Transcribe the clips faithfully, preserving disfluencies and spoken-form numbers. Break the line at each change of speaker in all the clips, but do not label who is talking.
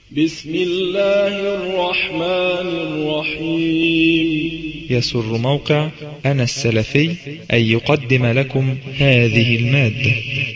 بسم الله الرحمن الرحيم.
يسر موقع أنا السلفي أن يقدم لكم هذه المادة.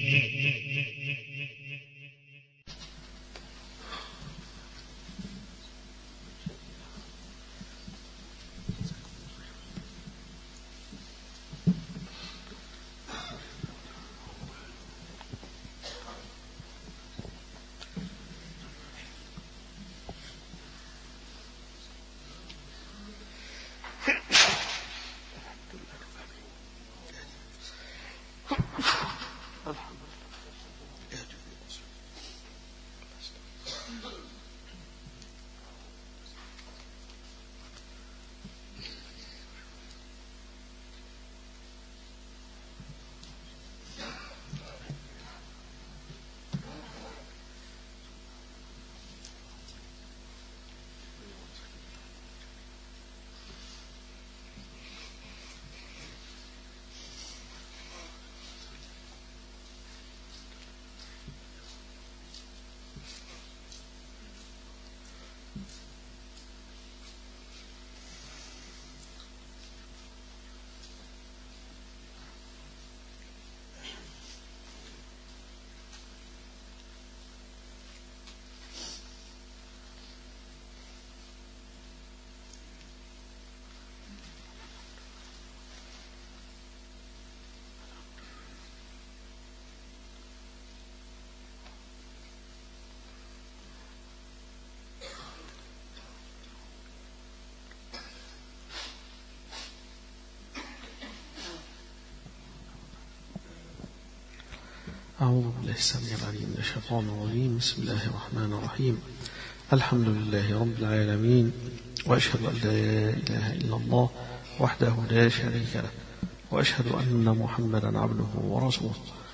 أعوذ بالله السميع العليم من الشيطان الرجيم. بسم الله الرحمن الرحيم. الحمد لله رب العالمين، وأشهد أن لا إله إلا الله وحده لا شريك له، وأشهد أن محمدا عبده ورسوله.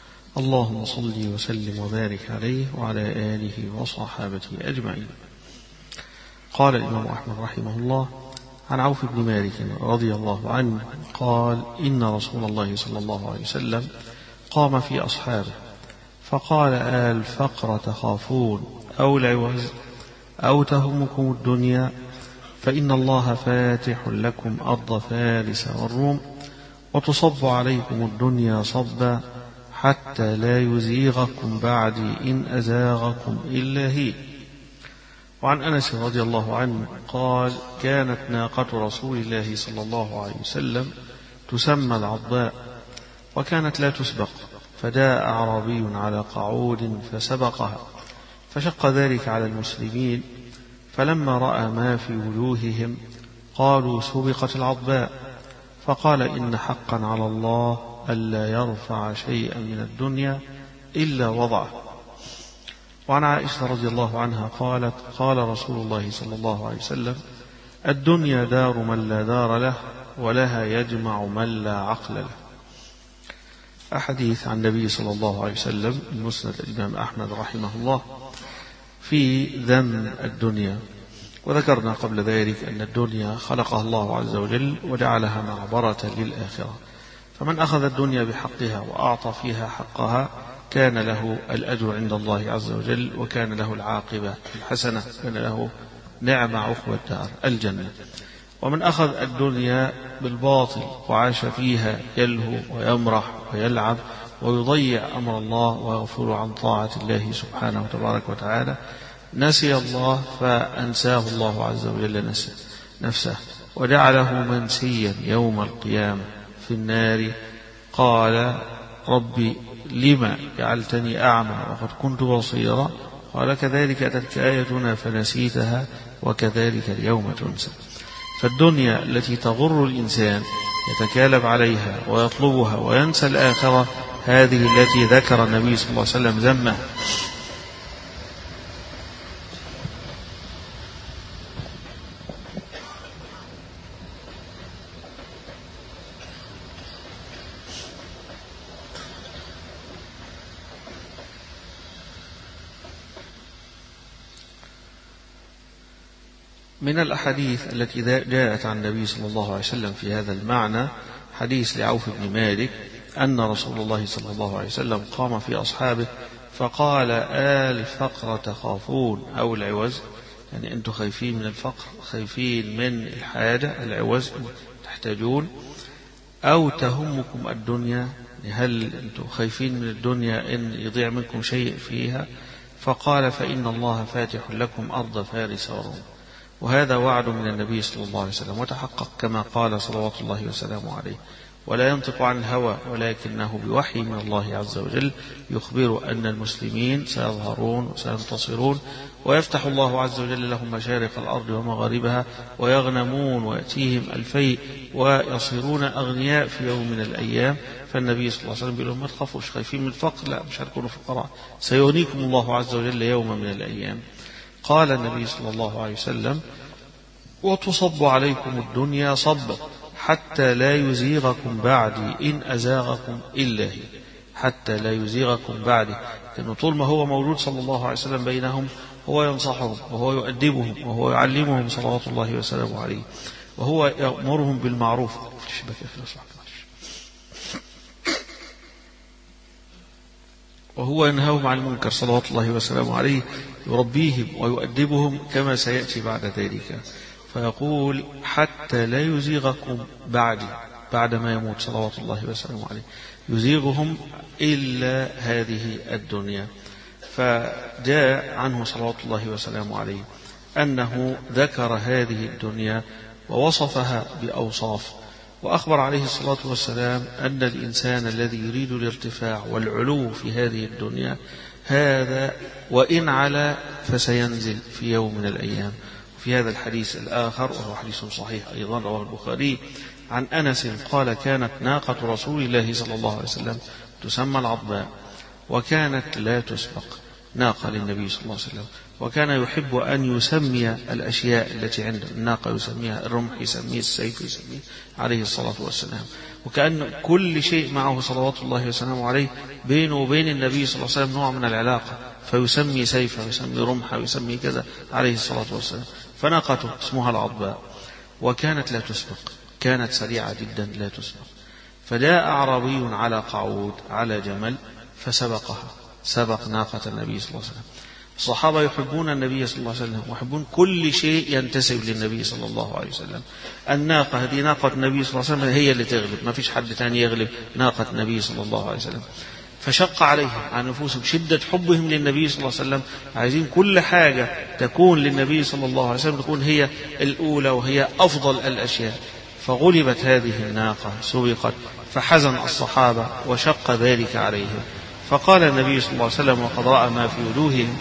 اللهم صل وسلم وبارك عليه وعلى آله وصحابته أجمعين. قال الإمام أحمد رحمه الله عن عوف بن مالك رضي الله عنه قال: إن رسول الله صلى الله عليه وسلم قام في أصحابه فقال: آل الفقر تخافون أو العوز أو تهمكم الدنيا، فإن الله فاتح لكم أرض فارس والروم، وتصب عليكم الدنيا صبا حتى لا يزيغكم بعدي إن أزاغكم إلا هي. وعن أنس رضي الله عنه قال: كانت ناقة رسول الله صلى الله عليه وسلم تسمى العضاء، وكانت لا تسبق، فجاء أعرابي على قعود فسبقها، فشق ذلك على المسلمين، فلما رأى ما في وجوههم قالوا: سبقت العضباء، فقال: إن حقا على الله ألا يرفع شيئا من الدنيا إلا وضعه. وعن عائشة رضي الله عنها قالت: قال رسول الله صلى الله عليه وسلم: الدنيا دار من لا دار له، ولها يجمع من لا عقل له. أحاديث عن النبي صلى الله عليه وسلم المسند الإمام أحمد رحمه الله في ذم الدنيا. وذكرنا قبل ذلك أن الدنيا خلقها الله عز وجل وجعلها معبرة للآخرة، فمن أخذ الدنيا بحقها وأعطى فيها حقها كان له الأجر عند الله عز وجل، وكان له العاقبة الحسنة، كان له نعم عقبى الدار الجنة. ومن أخذ الدنيا بالباطل وعاش فيها يلهو ويمرح ويلعب ويضيع أمر الله ويغفل عن طاعة الله سبحانه وتبارك وتعالى نسي الله فأنساه الله عز وجل نفسه، وجعله منسيا يوم القيامة في النار. قال: ربي لما جعلتني أعمى وقد كنت بصيرا؟ قال: كذلك أتتك آيتنا فنسيتها وكذلك اليوم تنسى. فالدنيا التي تغر الإنسان يتكالب عليها ويطلبها وينسى الآخرة، هذه التي ذكر النبي صلى الله عليه وسلم ذمها. من الأحاديث التي جاءت عن النبي صلى الله عليه وسلم في هذا المعنى حديث لعوف بن مالك أن رسول الله صلى الله عليه وسلم قام في أصحابه فقال: آل الفقر تخافون، أو العوز، يعني أنتم خايفين من الفقر، خايفين من الحاجة، العوز تحتاجون، أو تهمكم الدنيا، هل أنتم خايفين من الدنيا إن يضيع منكم شيء فيها؟ فقال: فإن الله فاتح لكم أرض فارس وروم. وهذا وعد من النبي صلى الله عليه وسلم، وتحقق كما قال صلوات الله وسلامه عليه: ولا ينطق عن الهوى ولكنه بوحي من الله عز وجل يخبر أن المسلمين سيظهرون وسينتصرون، ويفتح الله عز وجل لهم مشارق الأرض ومغاربها، ويغنمون ويأتيهم الفيء ويصيرون أغنياء في يوم من الأيام. فالنبي صلى الله عليه وسلم بيقول لهم: ما تخافوش، خايفين من الفقر؟ لا، مش هتكونوا فقراء، سيغنيكم الله عز وجل يوم من الأيام. قال النبي صلى الله عليه وسلم: وتصب عليكم الدنيا صب حتى لا يزيغكم بعدي إن أزاغكم إلا هي، حتى لا يزيغكم بعدي، لأنه طول ما هو موجود صلى الله عليه وسلم بينهم هو ينصحهم وهو يؤدبهم وهو يعلمهم صلوات الله وسلامه عليه، وهو يأمرهم بالمعروف وهو ينهاهم عن المنكر صلوات الله وسلامه عليه، يربيهم ويؤدبهم كما سيأتي بعد ذلك. فيقول: حتى لا يزيغكم بعدي، بعد ما يموت صلوات الله وسلامه عليه، يزيغهم إلا هذه الدنيا. فجاء عنه صلوات الله وسلامه عليه أنه ذكر هذه الدنيا ووصفها بأوصاف، وأخبر عليه الصلاة والسلام أن الإنسان الذي يريد الارتفاع والعلو في هذه الدنيا هذا وإن علا فسينزل في يوم من الأيام. في هذا الحديث الآخر، وهو حديث صحيح أيضا رواه البخاري، عن أنس قال: كانت ناقة رسول الله صلى الله عليه وسلم تسمى العضباء، وكانت لا تسبق، ناقة للنبي صلى الله عليه وسلم، وكان يحب أن يسمي الأشياء التي عنده، الناقة يسميها الرمح، يسميه السيف، يسميه عليه الصلاة والسلام، وكأن كل شيء معه صلوات الله وسلامه عليه بينه وبين النبي صلى الله عليه وسلم نوع من العلاقة، فيسمي سيفه ويسمي رمحه ويسمي كذا عليه الصلاة والسلام. فناقته اسمها العضباء، وكانت لا تسبق، كانت سريعة جدا لا تسبق. فجاء أعرابي على قعود على جمل فسبقها، سبق ناقة النبي صلى الله عليه وسلم. الصحابة يحبون النبي صلى الله عليه وسلم ويحبون كل شيء ينتسب للنبي صلى الله عليه وسلم. الناقة هذه ناقة النبي صلى الله عليه وسلم هي اللي تغلب، ما فيش حد ثاني يغلب ناقة النبي صلى الله عليه وسلم. فشق عليهم عن نفوسهم شدة حبهم للنبي صلى الله عليه وسلم، عايزين كل حاجة تكون للنبي صلى الله عليه وسلم تكون هي الأولى وهي أفضل الأشياء. فغلبت هذه الناقة، سبقت، فحزن الصحابة وشق ذلك عليهم. فقال النبي صلى الله عليه وسلم وقد رأى ما في وجوههم: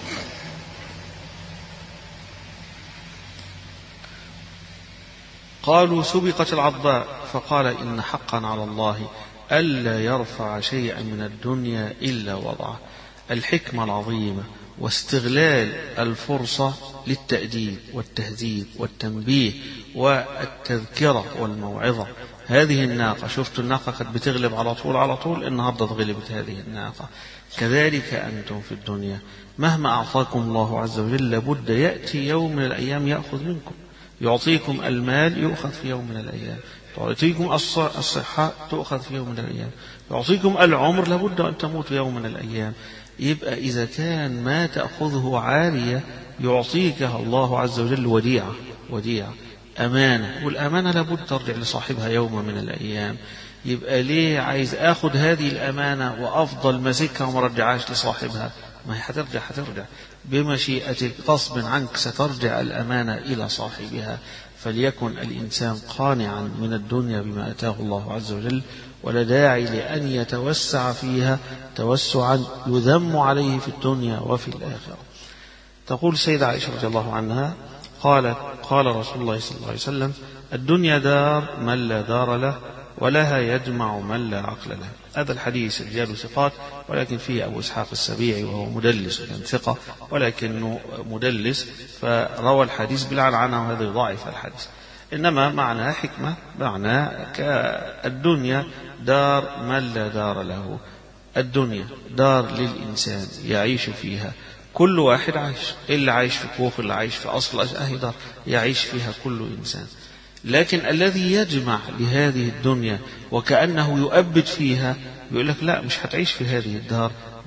قالوا: سبقت العضباء. فقال: إن حقا على الله ألا يرفع شيئا من الدنيا إلا وضعه. الحكمة العظيمة واستغلال الفرصة للتأديب والتهذيب والتنبيه والتذكرة والموعظة. هذه الناقة، شفت الناقة قد بتغلب على طول على طول، النهاردة غلبت هذه الناقة. كذلك أنتم في الدنيا مهما أعطاكم الله عز وجل لابد يأتي يوم من الأيام يأخذ منكم. يعطيكم المال يؤخذ في يوم من الأيام، يعطيكم الصحة تؤخذ في يوم من الأيام، يعطيكم العمر لابد أن تموت يوم من الأيام. يبقى إذا كان ما تأخذه عالية يعطيكها الله عز وجل وديعة، وديعة أمانة، والأمانة لابد ترجع لصاحبها يوم من الأيام. يبقى ليه عايز أخذ هذه الأمانة وأفضل مسكها وما رجعهاش لصاحبها؟ ما هي هترجع هترجع بمشيئتك غصب عنك، سترجع الأمانة إلى صاحبها. فليكن الإنسان قانعا من الدنيا بما أتاه الله عز وجل، ولا داعي لأن يتوسع فيها توسعا يذم عليه في الدنيا وفي الآخرة. تقول السيدة عائشة رضي الله عنها قالت: قال رسول الله صلى الله عليه وسلم: الدنيا دار من لا دار له، ولها يجمع من لا عقل له. هذا الحديث رجال ثقات، ولكن فيه أبو إسحاق السبيعي وهو مدلس، كان ثقة ولكنه مدلس، فروى الحديث بالعنعنة، وهذا يضاعف الحديث. إنما معناه حكمة، معناه كالدنيا دار من لا دار له. الدنيا دار للإنسان يعيش فيها، كل واحد عايش، اللي عايش في كوخ، اللي عايش في أصل أهي دار يعيش فيها كل إنسان. لكن الذي يجمع لهذه الدنيا وكأنه يؤبد فيها يقول لك: لا، مش هتعيش في هذه الدار،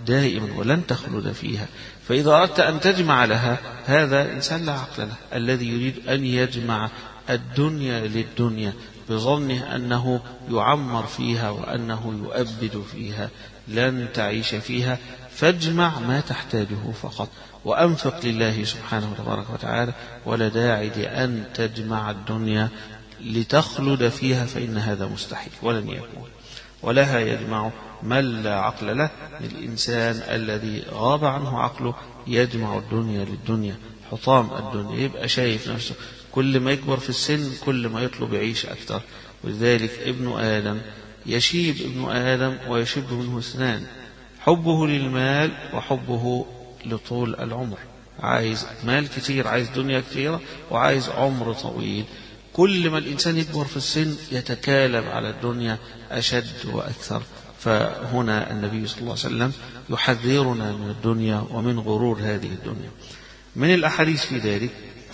دائما ولن تخلد فيها. فإذا أردت أن تجمع لها، هذا إنسان لا عقل له، الذي يريد أن يجمع الدنيا للدنيا بظنه أنه يعمر فيها وأنه يؤبد فيها، لن تعيش فيها. فاجمع ما تحتاجه فقط، وأنفق لله سبحانه وتبارك وتعالى، ولا داعي لأن تجمع الدنيا لتخلد فيها، فإن هذا مستحيل ولن يكون. ولها يجمع من لا عقل له، الإنسان الذي غاب عنه عقله يجمع الدنيا للدنيا، حطام الدنيا، يبقى شايف نفسه كل ما يكبر في السن كل ما يطلب يعيش أكثر. ولذلك ابن آدم يشيب ابن آدم ويشب منه اثنان: حبه للمال وحبه لطول العمر. عايز مال كتير، عايز دنيا كتيرة، وعايز عمر طويل. كل ما الإنسان يكبر في السن يتكالب على الدنيا أشد وأكثر. فهنا النبي صلى الله عليه وسلم يحذرنا من الدنيا ومن غرور هذه الدنيا. من الأحاديث في ذلك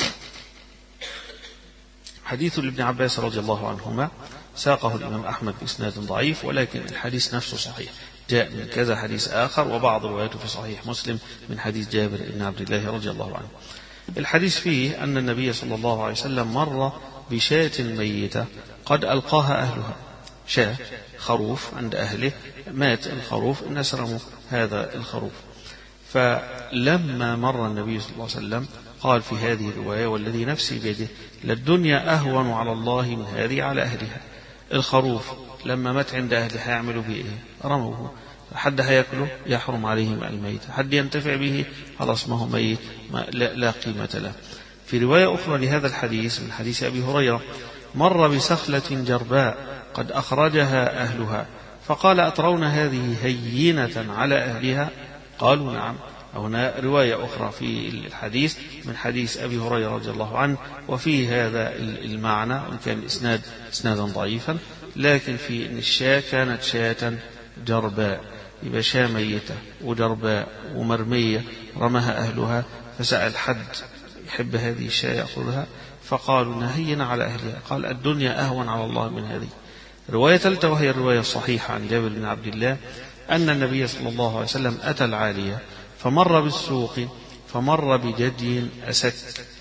حديث لابن عباس رضي الله عنهما، ساقه الإمام أحمد بإسناد ضعيف، ولكن الحديث نفسه صحيح، جاء من كذا حديث آخر، وبعض رواياته في صحيح مسلم من حديث جابر بن عبد الله رضي الله عنه. الحديث فيه أن النبي صلى الله عليه وسلم مر بشاة ميتة قد ألقاها أهلها، شاة خروف عند أهله، مات الخروف، الناس رموا هذا الخروف. فلما مر النبي صلى الله عليه وسلم قال في هذه الرواية: والذي نفسي بيده للدنيا أهون على الله من هذه على أهلها. الخروف لما مات عند أهله هيعملوا به إيه؟ رموه. حد هيأكله؟ يحرم عليهم الميت. حد ينتفع به؟ خلاص ما هو ميت، ما لا, لا قيمة له. في رواية أخرى لهذا الحديث من حديث أبي هريرة: مر بسخلة جرباء قد أخرجها أهلها، فقال: أترون هذه هينة على أهلها؟ قالوا: نعم. هنا رواية أخرى في الحديث من حديث أبي هريرة رضي الله عنه، وفي هذا المعنى، وإن كان إسناد إسنادا ضعيفا، لكن في إن الشاة كانت شاة جرباء، يبقى شاة ميتة وجرباء ومرمية رمها أهلها، فسأل حد يحب هذه الشاة يأخذها، فقالوا: نهينا على أهلها. قال: الدنيا أهون على الله من هذه. رواية ثالثة وهي الرواية الصحيحة عن جابر بن عبد الله أن النبي صلى الله عليه وسلم أتى العالية فمر بالسوق فمر بجدي أسك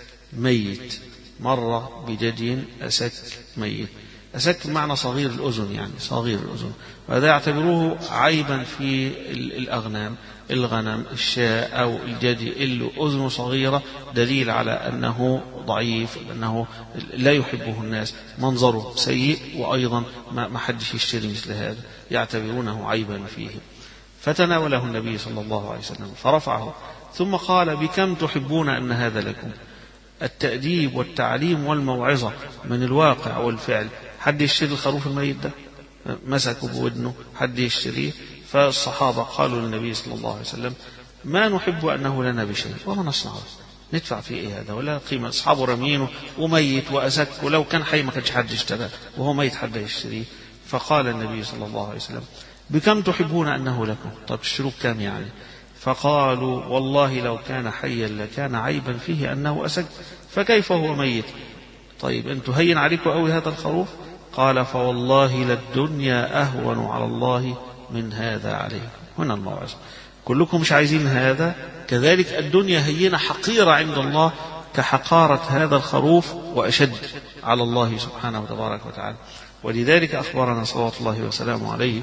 ميت، مر بجدي أسك ميت. أسك بمعنى صغير الأذن، يعني صغير الأذن، وهذا يعتبروه عيبا في الأغنام، الغنم الشاة أو الجدي اللي أذنه صغيرة دليل على أنه ضعيف، أنه لا يحبه الناس، منظره سيء، وأيضا ما حدش يشتري مثل هذا، يعتبرونه عيبا فيه. فتناوله النبي صلى الله عليه وسلم فرفعه، ثم قال: بكم تحبون أن هذا لكم؟ التأديب والتعليم والموعظة من الواقع والفعل. حد يشتري الخروف الميت ده؟ مسكوا بودنه، حد يشتريه؟ فالصحابة قالوا للنبي صلى الله عليه وسلم: ما نحب أنه لنا بشيء، وما نصنعه، ندفع فيه إيه هذا ولا قيمة؟ أصحابه رمينه وميت وأسك، ولو كان حي ما كانش حد اشتراه، وهو ميت حد يشتريه. فقال النبي صلى الله عليه وسلم: بكم تحبون أنه لكم؟ طب الشروط كام يعني؟ فقالوا: والله لو كان حيا لكان عيبا فيه أنه أسك، فكيف هو ميت؟ طيب أنتم هين عليكم أوي هذا الخروف؟ قال: فوالله للدنيا أهون على الله من هذا عليكم. هنا الموعظة، كلكم مش عايزين هذا، كذلك الدنيا هينة حقيرة عند الله كحقارة هذا الخروف، وأشد على الله سبحانه وتبارك وتعالى. ولذلك أخبرنا صلوات الله وسلامه عليه: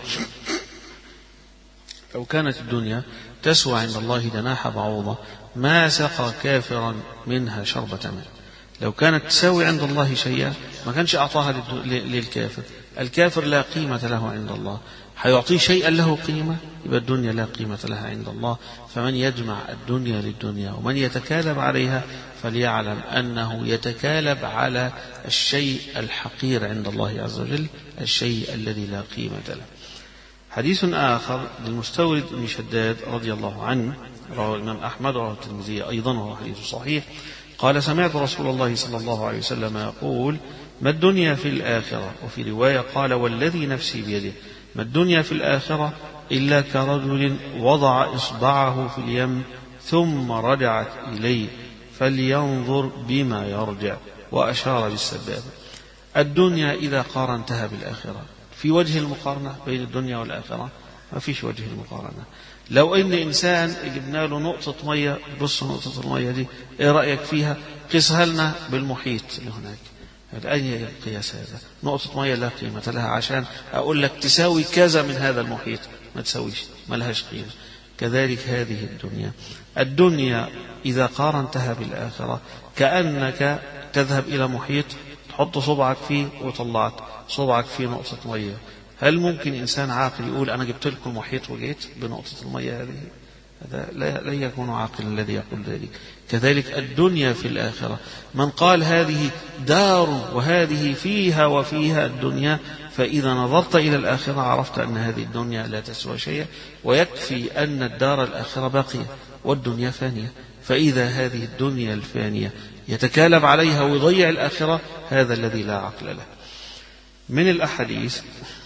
لو كانت الدنيا تسوى عند الله جناح بعوضة ما سقى كافرا منها شربة ماء. لو كانت تساوي عند الله شيئا ما كانش أعطاها للكافر. الكافر لا قيمة له عند الله، حيعطيه شيئا له قيمة، يبقى الدنيا لا قيمة لها عند الله. فمن يجمع الدنيا للدنيا ومن يتكالب عليها فليعلم أنه يتكالب على الشيء الحقير عند الله عز وجل، الشيء الذي لا قيمة له. حديث آخر للمستورد بن شداد رضي الله عنه، رواه الإمام أحمد ورواه الترمذي أيضا، وهو حديث صحيح. قال: سمعت رسول الله صلى الله عليه وسلم يقول: ما الدنيا في الآخرة؟ وفي رواية قال: والذي نفسي بيده ما الدنيا في الآخرة إلا كرجل وضع إصبعه في اليم ثم رجعت إليه فلينظر بما يرجع، وأشار بالسبابة. الدنيا إذا قارنتها بالآخرة، في وجه المقارنة بين الدنيا والآخرة ما فيش وجه المقارنة. لو إن إنسان جبنا له نقطة مية، بص نقطة المية دي إيه رأيك فيها؟ قيسها لنا بالمحيط اللي هناك. أي القياس هذا؟ نقطة مية لا قيمة لها عشان أقول لك تساوي كذا من هذا المحيط، ما تساويش، ما لهاش قيمة. كذلك هذه الدنيا، الدنيا إذا قارنتها بالآخرة كأنك تذهب إلى محيط تحط صبعك فيه وطلعت صبعك فيه نقطة مية. هل ممكن إنسان عاقل يقول أنا جبت لكم المحيط وجيت بنقطة المية هذه؟ هذا لا, لا يكون عاقل الذي يقول ذلك. كذلك الدنيا في الآخرة، من قال هذه دار وهذه فيها وفيها الدنيا، فإذا نظرت إلى الآخرة عرفت أن هذه الدنيا لا تسوى شيئا، ويكفي أن الدار الآخرة باقية والدنيا فانية. فإذا هذه الدنيا الفانية يتكالب عليها ويضيع الآخرة، هذا الذي لا عقل له. من الأحاديث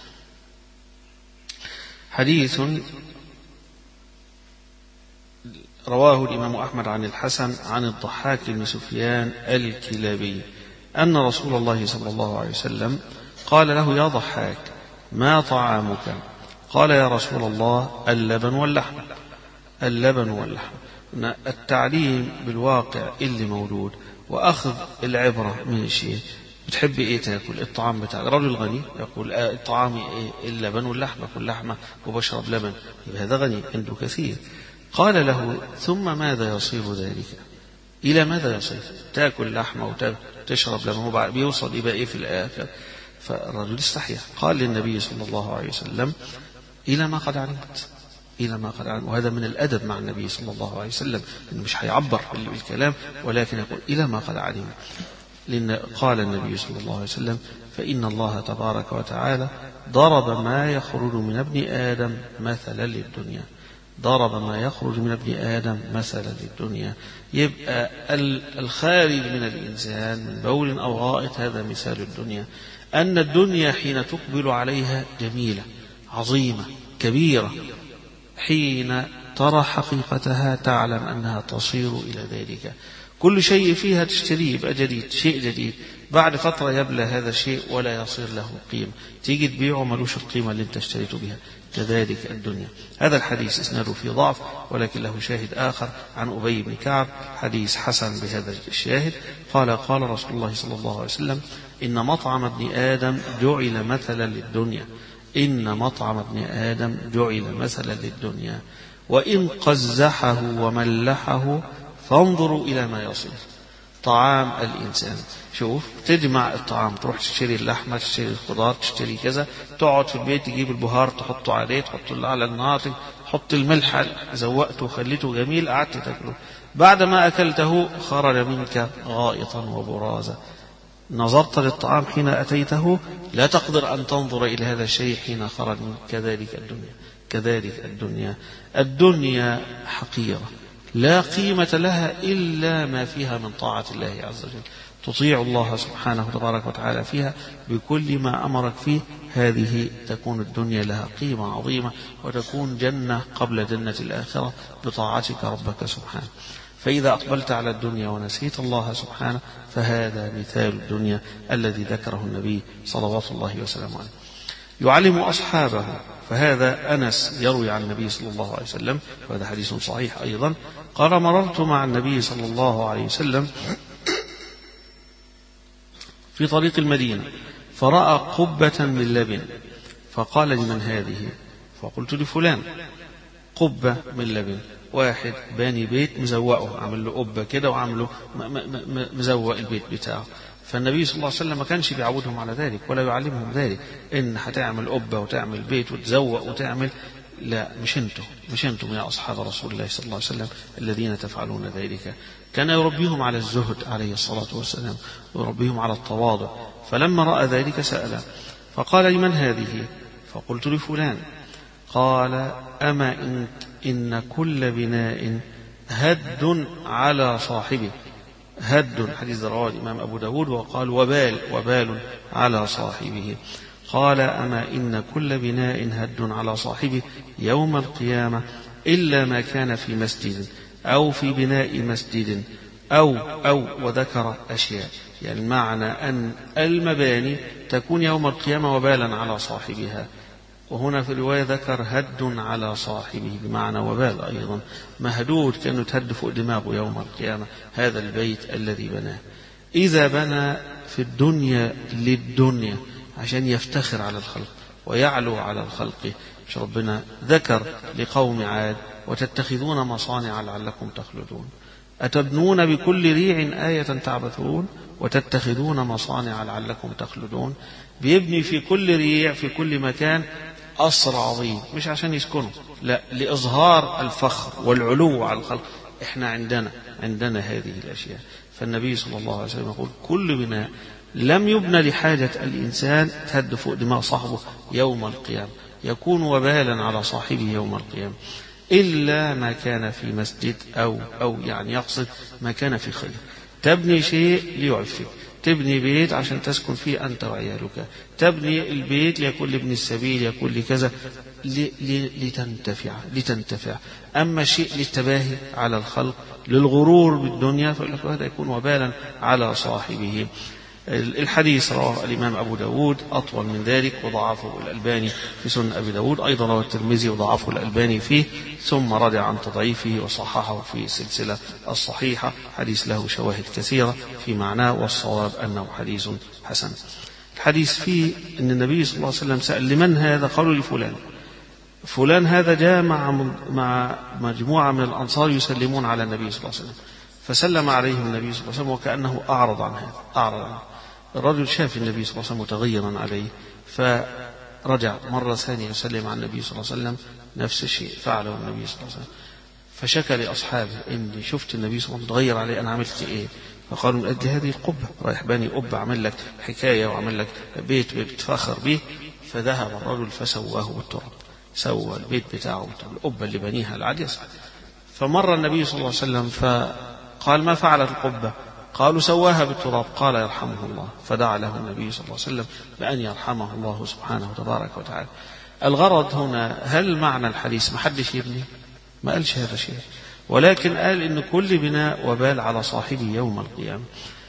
حديث رواه الإمام أحمد عن الحسن عن الضحاك بن سفيان الكلابي أن رسول الله صلى الله عليه وسلم قال له: يا ضحاك، ما طعامك؟ قال: يا رسول الله، اللبن واللحم. اللبن واللحم، التعليم بالواقع اللي موجود وأخذ العبرة من الشيء. بتحب إيه تأكل؟ الطعام بتاعك. رجل غني يقول طعامي إيه؟ اللبن واللحم، أكل لحمة وبشرب لبن، هذا غني عنده كثير. قال له: ثم ماذا يصير ذلك؟ إلى ماذا يصير؟ تأكل لحمة وتشرب لبن وبعد بيوصل يبقى إيه في الآخر؟ فالرجل استحيا، قال للنبي صلى الله عليه وسلم: إلى ما قد علمت، إلى ما قد علمت. وهذا من الأدب مع النبي صلى الله عليه وسلم، إنه مش هيعبر بالكلام ولكن يقول: إلى ما قد علمت. لأن قال النبي صلى الله عليه وسلم: فإن الله تبارك وتعالى ضرب ما يخرج من ابن آدم مثلا للدنيا. ضرب ما يخرج من ابن آدم مثلا للدنيا. يبقى الخارج من الإنسان من بول أو غائط هذا مثال الدنيا. أن الدنيا حين تقبل عليها جميلة عظيمة كبيرة، حين ترى حقيقتها تعلم أنها تصير إلى ذلك. كل شيء فيها تشتريه يبقى جديد، شيء جديد. بعد فترة يبلى هذا الشيء ولا يصير له قيمة، تيجي تبيعه ملوش القيمة اللي انت اشتريته بها. كذلك الدنيا. هذا الحديث اسناده في ضعف ولكن له شاهد آخر عن أبي بن كعب، حديث حسن بهذا الشاهد. قال: قال رسول الله صلى الله عليه وسلم: إن مطعم ابن آدم جعل مثلا للدنيا. إن مطعم ابن آدم جعل مثلا للدنيا، وإن قزحه وملحه فانظروا إلى ما يصير. طعام الإنسان، شوف، تجمع الطعام، تروح تشتري اللحمة، تشتري الخضار، تشتري كذا، تقعد في البيت تجيب البهار تحطه عليه، تحطه على النار، تحط الملح، زوقته وخليته جميل، قعدت تاكله. بعد ما أكلته خرج منك غائطا وبرازا. نظرت للطعام حين أتيته، لا تقدر أن تنظر إلى هذا الشيء حين خرج منك. كذلك الدنيا. كذلك الدنيا. الدنيا حقيرة لا قيمة لها إلا ما فيها من طاعة الله عز وجل. تطيع الله سبحانه وتبارك وتعالى فيها بكل ما أمرك فيه، هذه تكون الدنيا لها قيمة عظيمة، وتكون جنة قبل جنة الآخرة بطاعتك ربك سبحانه. فإذا أقبلت على الدنيا ونسيت الله سبحانه، فهذا مثال الدنيا الذي ذكره النبي صلوات الله وسلامه عليه. يعلم أصحابه، فهذا أنس يروي عن النبي صلى الله عليه وسلم، وهذا حديث صحيح أيضا. قال: مررت مع النبي صلى الله عليه وسلم في طريق المدينة فرأى قبة من لبن، فقال: لمن هذه؟ فقلت: لفلان. قبة من لبن، واحد باني بيت مزوقه، عمل له قبة كده وعمله مزوق البيت بتاعه. فالنبي صلى الله عليه وسلم ما كانش بيعودهم على ذلك ولا يعلمهم ذلك، إن هتعمل قبة وتعمل بيت وتزوق وتعمل، لا، مش انتم مش انتم يا أصحاب رسول الله صلى الله عليه وسلم الذين تفعلون ذلك. كان يربيهم على الزهد عليه الصلاة والسلام، ويربيهم على التواضع. فلما رأى ذلك سأل، فقال: لمن هذه؟ فقلت: لفلان. قال: أما إن, إن كل بناء هد على صاحبه. هد، حديث رواه الإمام أبو داود، وقال: وبال وبال على صاحبه. قال: أما إن كل بناء هد على صاحبه يوم القيامة إلا ما كان في مسجد أو في بناء مسجد أو أو وذكر أشياء. يعني المعنى أن المباني تكون يوم القيامة وبالا على صاحبها. وهنا في الرواية ذكر هد على صاحبه بمعنى وبال أيضا، مهدود كأنه تهد فوق دماغه يوم القيامة هذا البيت الذي بناه. إذا بنى في الدنيا للدنيا عشان يفتخر على الخلق ويعلو على الخلق، مش ربنا ذكر لقوم عاد وتتخذون مصانع لعلكم تخلدون، أتبنون بكل ريع آية تعبثون وتتخذون مصانع لعلكم تخلدون. بيبني في كل ريع في كل مكان قصر عظيم، مش عشان يسكنوا، لا، لإظهار الفخر والعلو على الخلق. احنا عندنا عندنا هذه الأشياء. فالنبي صلى الله عليه وسلم يقول كل بناء لم يبنى لحاجة الإنسان تهد فوق دماغ صاحبه يوم القيامة يكون وبالا على صاحبه يوم القيامة، إلا ما كان في مسجد أو أو يعني يقصد ما كان في خير. تبني شيء ليعفك، تبني بيت عشان تسكن فيه أنت وعيالك، تبني البيت ليكون لابن السبيل، يكون لكذا، لتنتفع لتنتفع أما شيء للتباهي على الخلق للغرور بالدنيا فهذا يكون وبالا على صاحبه. الحديث رواه الإمام أبو داود أطول من ذلك وضعفه الألباني في سنن أبي داود، أيضا رواه الترمذي وضعفه الألباني فيه، ثم رجع عن تضعيفه وصححه في سلسلة الصحيحة. حديث له شواهد كثيرة في معناه، والصواب أنه حديث حسن. الحديث فيه أن النبي صلى الله عليه وسلم سأل لمن هذا؟ قالوا لفلان. فلان هذا جاء مع مع مجموعة من الأنصار يسلمون على النبي صلى الله عليه وسلم، فسلم عليهم النبي صلى الله عليه وسلم وكأنه أعرض عن هذا أعرض عنه. الرجل شاف النبي صلى الله عليه وسلم متغيرا عليه، فرجع مرة ثانية يسلم على النبي صلى الله عليه وسلم، نفس الشيء فعله النبي صلى الله عليه وسلم. فشكى لأصحابه إني شفت النبي صلى الله عليه وسلم متغير عليه، أنا عملت إيه؟ فقالوا من أجل هذه القبة، رايح بني قبة عمل لك حكاية وعمل لك بيت بتفخر به. فذهب الرجل فسواه بالتراب، سوى البيت بتاعه القبة اللي بنيها العجز. فمر النبي صلى الله عليه وسلم فقال ما فعلت القبة؟ قالوا سواها بالتراب. قال يرحمه الله، فدعا له النبي صلى الله عليه وسلم بأن يرحمه الله سبحانه وتبارك وتعالى. الغرض هنا، هل معنى الحديث ما حدش يبني؟ ما قالش هذا شيء، ولكن قال إن كل بناء وبال على صاحبه يوم القيامة.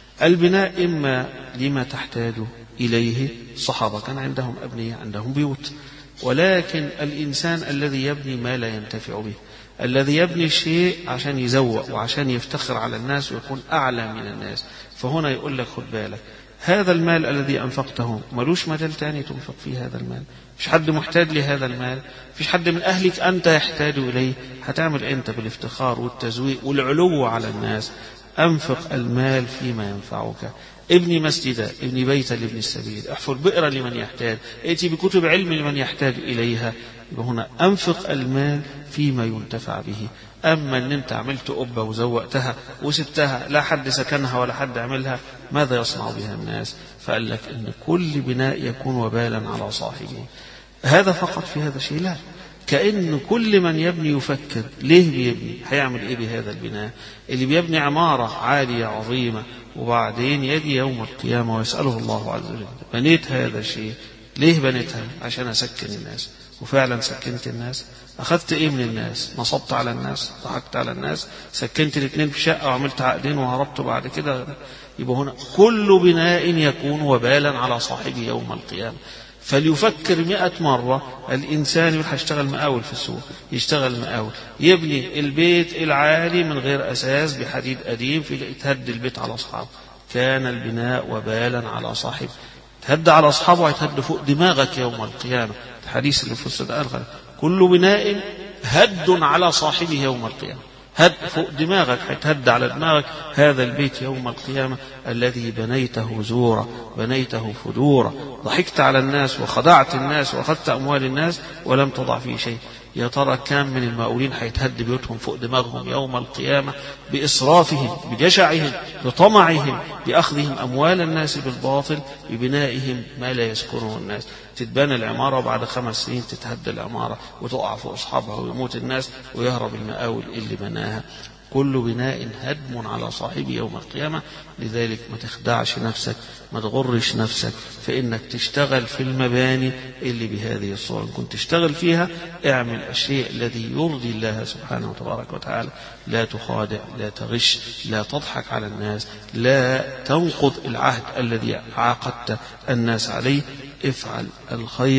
البناء إما لما تحتاج إليه، الصحابة كان عندهم أبنية، عندهم بيوت، ولكن الإنسان الذي يبني ما لا ينتفع به، الذي يبني شيء عشان يزوق وعشان يفتخر على الناس ويكون أعلى من الناس، فهنا يقول لك خد بالك، هذا المال الذي أنفقته ملوش مجال تاني تنفق فيه هذا المال، مش حد محتاج لهذا المال، فيش حد من أهلك أنت يحتاج إليه، هتعمل أنت بالافتخار والتزويق والعلو على الناس. أنفق المال فيما ينفعك، ابني مسجدا، ابني بيتا لابن السبيل، احفر بئرا لمن يحتاج، ائتي بكتب علم لمن يحتاج إليها. هنا أنفق المال فيما ينتفع به. أما أن أنت عملت قبة وزوقتها وسبتها لا حد سكنها ولا حد عملها، ماذا يصنع بها الناس؟ فقال لك أن كل بناء يكون وبالا على صاحبه. هذا فقط في هذا شيء؟ لا، كأن كل من يبني يفكر ليه بيبني، هيعمل إيه بهذا البناء. اللي بيبني عمارة عالية عظيمة وبعدين يجي يوم القيامة ويسأله الله عز وجل بنيت هذا الشيء ليه؟ بنيتها عشان أسكن الناس، وفعلا سكنت الناس. أخذت إيه من الناس؟ نصبت على الناس، ضحكت على الناس، سكنت الاثنين في شقة وعملت عقدين وهربت بعد كده. يبقى هنا كل بناء يكون وبالا على صاحبه يوم القيامة. فليفكر مئة مرة الإنسان. يروح يشتغل مقاول في السوق، يشتغل مقاول، يبني البيت العالي من غير أساس بحديد قديم، في تهد البيت على أصحابه، كان البناء وبالا على صاحبه. تهد على أصحابه هيتهد فوق دماغك يوم القيامة. الحديث اللي في الصدق قال كل بناء هد على صاحبه يوم القيامة، هد فوق دماغك، هيتهد على دماغك هذا البيت يوم القيامة الذي بنيته زورا، بنيته فجورا، ضحكت على الناس وخدعت الناس وأخذت أموال الناس ولم تضع فيه شيء. يا ترى كم من المقاولين هيتهد بيوتهم فوق دماغهم يوم القيامة بإسرافهم، بجشعهم، بطمعهم، بأخذهم أموال الناس بالباطل، ببنائهم ما لا يسكنه الناس. تتبنى العمارة وبعد خمس سنين تتهد العمارة وتقع في أصحابها ويموت الناس ويهرب المقاول اللي بناها. كل بناء هدم على صاحبه يوم القيامة. لذلك ما تخدعش نفسك، ما تغرش نفسك، فإنك تشتغل في المباني اللي بهذه الصورة. كنت تشتغل فيها اعمل الشيء الذي يرضي الله سبحانه وتبارك وتعالى. لا تخادع، لا تغش، لا تضحك على الناس، لا تنقض العهد الذي عاقدت الناس عليه. افعل الخير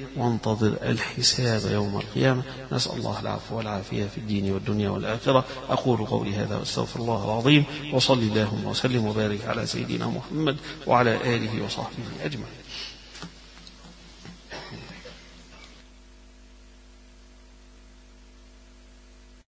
وانتظر الحساب يوم القيامة. نسأل الله العفو والعافية في الدين والدنيا والآخرة. أقول قولي هذا واستغفر الله العظيم، وصلي اللهم وسلم وبارك على سيدنا محمد وعلى آله وصحبه أجمعين.